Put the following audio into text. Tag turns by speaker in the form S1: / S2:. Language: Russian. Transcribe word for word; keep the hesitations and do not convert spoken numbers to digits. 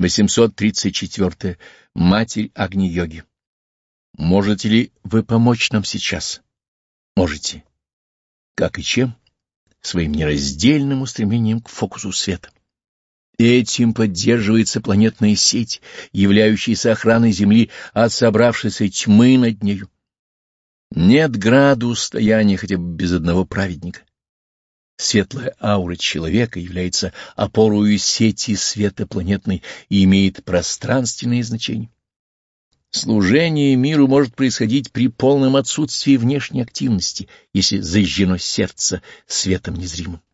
S1: восемьсот тридцать четыре. Матерь Агни-йоги. Можете ли вы помочь нам сейчас? Можете. Как и чем? Своим нераздельным устремлением к фокусу света. Этим поддерживается планетная сеть, являющаяся охраной Земли от собравшейся тьмы над нею. Нет граду стояния хотя бы без одного праведника. Светлая аура человека является опорою сети света планетной и имеет пространственное значение. Служение миру может происходить при полном отсутствии внешней активности, если зажжено сердце светом незримым.